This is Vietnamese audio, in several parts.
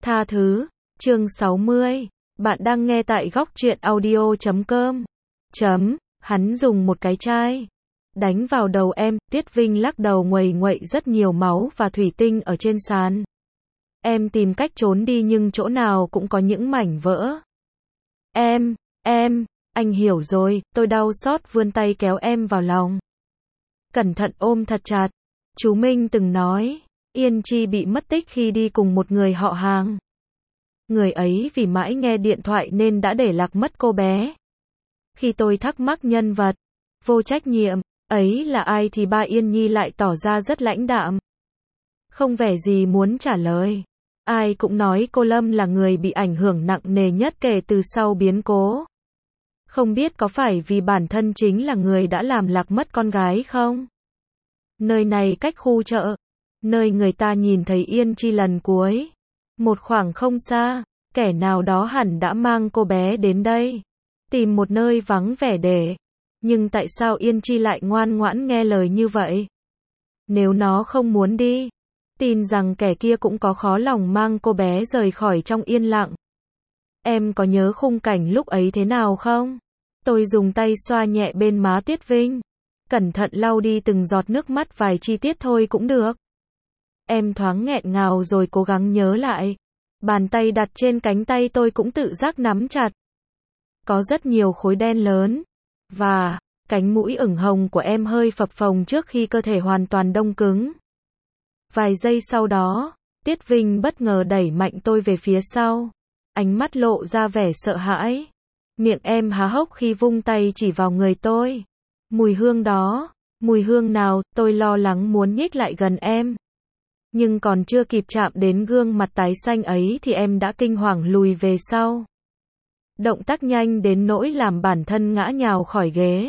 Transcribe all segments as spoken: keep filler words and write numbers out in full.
Tha thứ, chương sáu mươi. Bạn đang nghe tại góc truyện audio chấm com. Chấm, hắn dùng một cái chai đánh vào đầu em, Tuyết Vinh lắc đầu nguầy nguậy rất nhiều máu và thủy tinh ở trên sàn. Em tìm cách trốn đi nhưng chỗ nào cũng có những mảnh vỡ. Em, em, anh hiểu rồi, tôi đau xót vươn tay kéo em vào lòng. Cẩn thận ôm thật chặt. Chú Minh từng nói, Yên Chi bị mất tích khi đi cùng một người họ hàng. Người ấy vì mãi nghe điện thoại nên đã để lạc mất cô bé. Khi tôi thắc mắc nhân vật vô trách nhiệm ấy là ai thì ba Yên Nhi lại tỏ ra rất lãnh đạm. Không vẻ gì muốn trả lời. Ai cũng nói cô Lâm là người bị ảnh hưởng nặng nề nhất kể từ sau biến cố. Không biết có phải vì bản thân chính là người đã làm lạc mất con gái không? Nơi này cách khu chợ, nơi người ta nhìn thấy Yên Chi lần cuối. Một khoảng không xa, kẻ nào đó hẳn đã mang cô bé đến đây. Tìm một nơi vắng vẻ để. Nhưng tại sao Yên Chi lại ngoan ngoãn nghe lời như vậy? Nếu nó không muốn đi, tin rằng kẻ kia cũng có khó lòng mang cô bé rời khỏi trong yên lặng. Em có nhớ khung cảnh lúc ấy thế nào không? Tôi dùng tay xoa nhẹ bên má Tuyết Vinh. Cẩn thận lau đi từng giọt nước mắt, vài chi tiết thôi cũng được. Em thoáng nghẹn ngào rồi cố gắng nhớ lại. Bàn tay đặt trên cánh tay tôi cũng tự giác nắm chặt. Có rất nhiều khối đen lớn. Và, cánh mũi ửng hồng của em hơi phập phồng trước khi cơ thể hoàn toàn đông cứng. Vài giây sau đó, Tiết Vinh bất ngờ đẩy mạnh tôi về phía sau. Ánh mắt lộ ra vẻ sợ hãi. Miệng em há hốc khi vung tay chỉ vào người tôi. Mùi hương đó, mùi hương nào, tôi lo lắng muốn nhích lại gần em. Nhưng còn chưa kịp chạm đến gương mặt tái xanh ấy thì em đã kinh hoàng lùi về sau. Động tác nhanh đến nỗi làm bản thân ngã nhào khỏi ghế.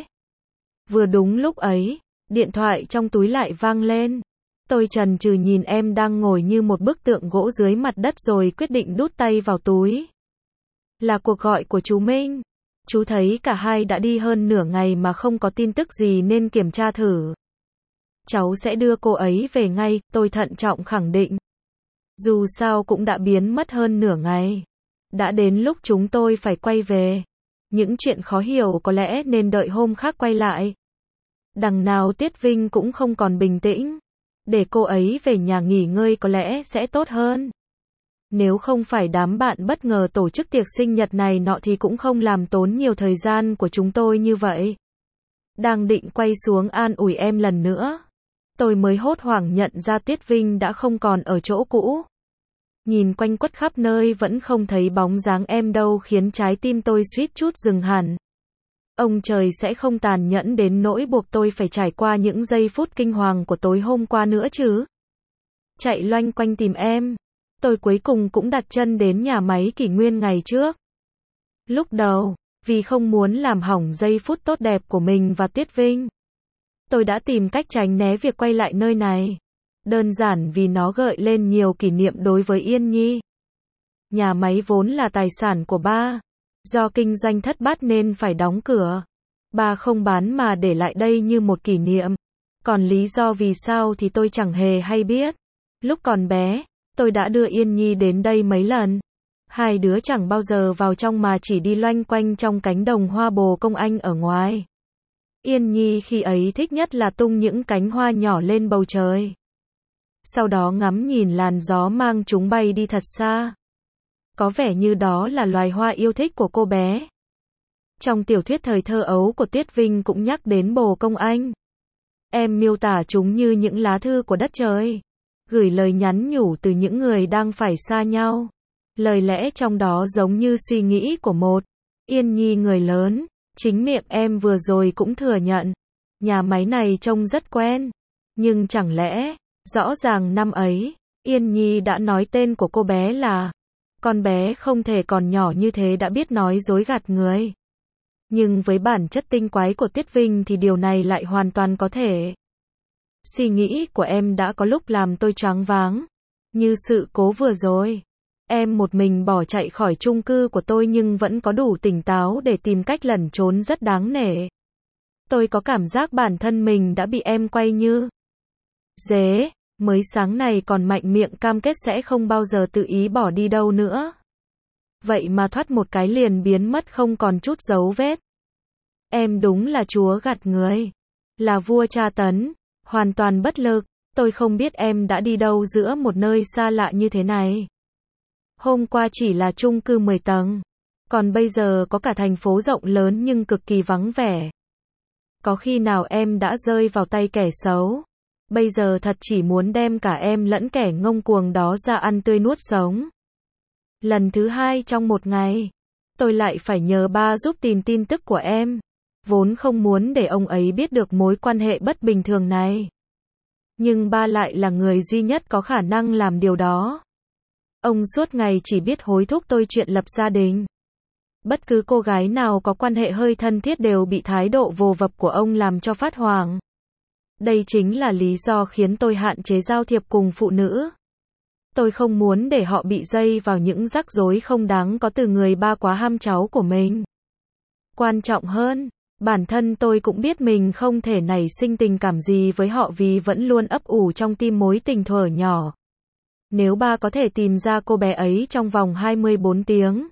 Vừa đúng lúc ấy, điện thoại trong túi lại vang lên. Tôi chần chừ nhìn em đang ngồi như một bức tượng gỗ dưới mặt đất rồi quyết định đút tay vào túi. Là cuộc gọi của chú Minh. Chú thấy cả hai đã đi hơn nửa ngày mà không có tin tức gì nên kiểm tra thử. Cháu sẽ đưa cô ấy về ngay, tôi thận trọng khẳng định. Dù sao cũng đã biến mất hơn nửa ngày. Đã đến lúc chúng tôi phải quay về. Những chuyện khó hiểu có lẽ nên đợi hôm khác quay lại. Đằng nào Tiết Vinh cũng không còn bình tĩnh. Để cô ấy về nhà nghỉ ngơi có lẽ sẽ tốt hơn. Nếu không phải đám bạn bất ngờ tổ chức tiệc sinh nhật này nọ thì cũng không làm tốn nhiều thời gian của chúng tôi như vậy. Đang định quay xuống an ủi em lần nữa. Tôi mới hốt hoảng nhận ra Tiết Vinh đã không còn ở chỗ cũ. Nhìn quanh quất khắp nơi vẫn không thấy bóng dáng em đâu khiến trái tim tôi suýt chút dừng hẳn. Ông trời sẽ không tàn nhẫn đến nỗi buộc tôi phải trải qua những giây phút kinh hoàng của tối hôm qua nữa chứ. Chạy loanh quanh tìm em. Tôi cuối cùng cũng đặt chân đến nhà máy kỷ nguyên ngày trước. Lúc đầu, vì không muốn làm hỏng giây phút tốt đẹp của mình và Tuyết Vinh, tôi đã tìm cách tránh né việc quay lại nơi này. Đơn giản vì nó gợi lên nhiều kỷ niệm đối với Yên Nhi. Nhà máy vốn là tài sản của ba. Do kinh doanh thất bát nên phải đóng cửa. Ba không bán mà để lại đây như một kỷ niệm. Còn lý do vì sao thì tôi chẳng hề hay biết. Lúc còn bé, tôi đã đưa Yên Nhi đến đây mấy lần. Hai đứa chẳng bao giờ vào trong mà chỉ đi loanh quanh trong cánh đồng hoa bồ công anh ở ngoài. Yên Nhi khi ấy thích nhất là tung những cánh hoa nhỏ lên bầu trời. Sau đó ngắm nhìn làn gió mang chúng bay đi thật xa. Có vẻ như đó là loài hoa yêu thích của cô bé. Trong tiểu thuyết thời thơ ấu của Tiết Vinh cũng nhắc đến bồ công anh. Em miêu tả chúng như những lá thư của đất trời. Gửi lời nhắn nhủ từ những người đang phải xa nhau. Lời lẽ trong đó giống như suy nghĩ của một Yên Nhi người lớn. Chính miệng em vừa rồi cũng thừa nhận. Nhà máy này trông rất quen. Nhưng chẳng lẽ, rõ ràng năm ấy, Yên Nhi đã nói tên của cô bé là. Con bé không thể còn nhỏ như thế đã biết nói dối gạt người. Nhưng với bản chất tinh quái của Tuyết Vinh thì điều này lại hoàn toàn có thể. Suy nghĩ của em đã có lúc làm tôi choáng váng. Như sự cố vừa rồi. Em một mình bỏ chạy khỏi chung cư của tôi nhưng vẫn có đủ tỉnh táo để tìm cách lẩn trốn rất đáng nể. Tôi có cảm giác bản thân mình đã bị em quay như dế. Mới sáng này còn mạnh miệng cam kết sẽ không bao giờ tự ý bỏ đi đâu nữa. Vậy mà thoát một cái liền biến mất không còn chút dấu vết. Em đúng là chúa gặt người. Là vua tra tấn. Hoàn toàn bất lực. Tôi không biết em đã đi đâu giữa một nơi xa lạ như thế này. Hôm qua chỉ là chung cư mười tầng. Còn bây giờ có cả thành phố rộng lớn nhưng cực kỳ vắng vẻ. Có khi nào em đã rơi vào tay kẻ xấu? Bây giờ thật chỉ muốn đem cả em lẫn kẻ ngông cuồng đó ra ăn tươi nuốt sống. Lần thứ hai trong một ngày, tôi lại phải nhờ ba giúp tìm tin tức của em. Vốn không muốn để ông ấy biết được mối quan hệ bất bình thường này. Nhưng ba lại là người duy nhất có khả năng làm điều đó. Ông suốt ngày chỉ biết hối thúc tôi chuyện lập gia đình. Bất cứ cô gái nào có quan hệ hơi thân thiết đều bị thái độ vồ vập của ông làm cho phát hoảng. Đây chính là lý do khiến tôi hạn chế giao thiệp cùng phụ nữ. Tôi không muốn để họ bị dây vào những rắc rối không đáng có từ người ba quá ham cháu của mình. Quan trọng hơn, bản thân tôi cũng biết mình không thể nảy sinh tình cảm gì với họ vì vẫn luôn ấp ủ trong tim mối tình thuở nhỏ. Nếu ba có thể tìm ra cô bé ấy trong vòng hai mươi bốn tiếng,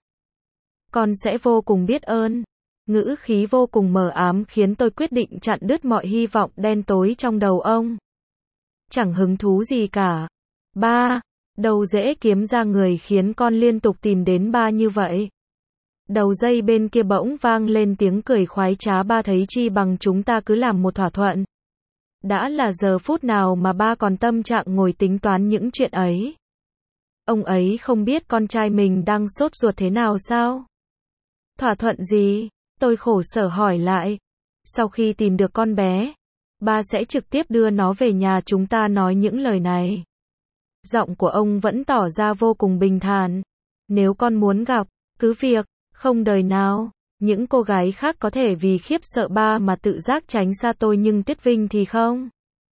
con sẽ vô cùng biết ơn. Ngữ khí vô cùng mờ ám khiến tôi quyết định chặn đứt mọi hy vọng đen tối trong đầu ông. Chẳng hứng thú gì cả. Ba, đâu dễ kiếm ra người khiến con liên tục tìm đến ba như vậy. Đầu dây bên kia bỗng vang lên tiếng cười khoái trá, ba thấy chi bằng chúng ta cứ làm một thỏa thuận. Đã là giờ phút nào mà ba còn tâm trạng ngồi tính toán những chuyện ấy. Ông ấy không biết con trai mình đang sốt ruột thế nào sao? Thỏa thuận gì? Tôi khổ sở hỏi lại. Sau khi tìm được con bé, ba sẽ trực tiếp đưa nó về nhà chúng ta nói những lời này. Giọng của ông vẫn tỏ ra vô cùng bình thản. Nếu con muốn gặp, cứ việc, không đời nào. Những cô gái khác có thể vì khiếp sợ ba mà tự giác tránh xa tôi nhưng Tuyết Vinh thì không.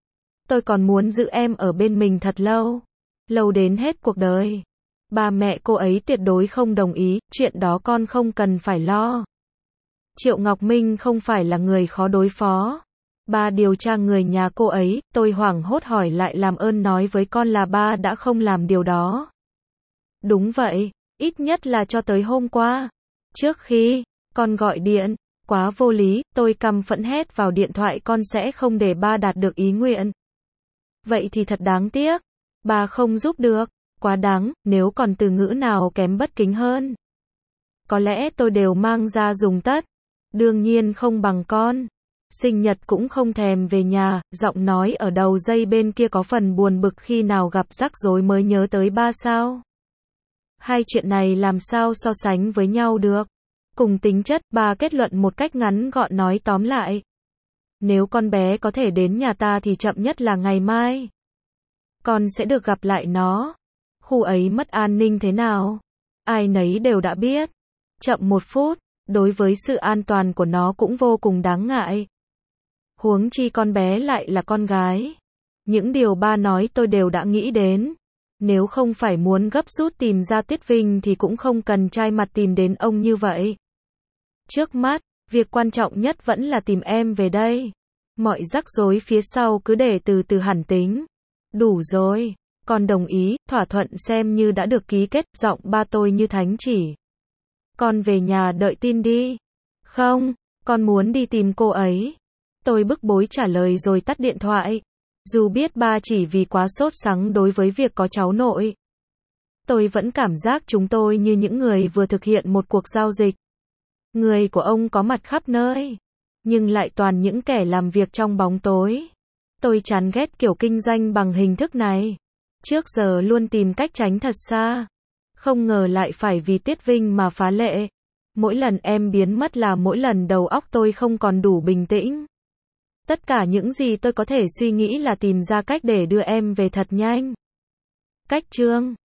Tôi còn muốn giữ em ở bên mình thật lâu. Lâu đến hết cuộc đời. Ba mẹ cô ấy tuyệt đối không đồng ý, chuyện đó con không cần phải lo. Triệu Ngọc Minh không phải là người khó đối phó. Ba điều tra người nhà cô ấy, tôi hoảng hốt hỏi lại làm ơn nói với con là ba đã không làm điều đó. Đúng vậy, ít nhất là cho tới hôm qua. Trước khi con gọi điện, quá vô lý, tôi căm phẫn hét vào điện thoại con sẽ không để ba đạt được ý nguyện. Vậy thì thật đáng tiếc. Ba không giúp được. Quá đáng, nếu còn từ ngữ nào kém bất kính hơn. Có lẽ tôi đều mang ra dùng tất. Đương nhiên không bằng con. Sinh nhật cũng không thèm về nhà, giọng nói ở đầu dây bên kia có phần buồn bực khi nào gặp rắc rối mới nhớ tới ba sao. Hai chuyện này làm sao so sánh với nhau được. Cùng tính chất, ba kết luận một cách ngắn gọn nói tóm lại. Nếu con bé có thể đến nhà ta thì chậm nhất là ngày mai. Con sẽ được gặp lại nó. Khu ấy mất an ninh thế nào? Ai nấy đều đã biết. Chậm một phút, đối với sự an toàn của nó cũng vô cùng đáng ngại. Huống chi con bé lại là con gái. Những điều ba nói tôi đều đã nghĩ đến. Nếu không phải muốn gấp rút tìm ra Tuyết Vinh thì cũng không cần trai mặt tìm đến ông như vậy. Trước mắt, việc quan trọng nhất vẫn là tìm em về đây. Mọi rắc rối phía sau cứ để từ từ hẳn tính. Đủ rồi. Con đồng ý, thỏa thuận xem như đã được ký kết, giọng ba tôi như thánh chỉ. Con về nhà đợi tin đi. Không, con muốn đi tìm cô ấy. Tôi bức bối trả lời rồi tắt điện thoại. Dù biết ba chỉ vì quá sốt sắng đối với việc có cháu nội. Tôi vẫn cảm giác chúng tôi như những người vừa thực hiện một cuộc giao dịch. Người của ông có mặt khắp nơi. Nhưng lại toàn những kẻ làm việc trong bóng tối. Tôi chán ghét kiểu kinh doanh bằng hình thức này. Trước giờ luôn tìm cách tránh thật xa. Không ngờ lại phải vì Tuyết Vinh mà phá lệ. Mỗi lần em biến mất là mỗi lần đầu óc tôi không còn đủ bình tĩnh. Tất cả những gì tôi có thể suy nghĩ là tìm ra cách để đưa em về thật nhanh. Cách chương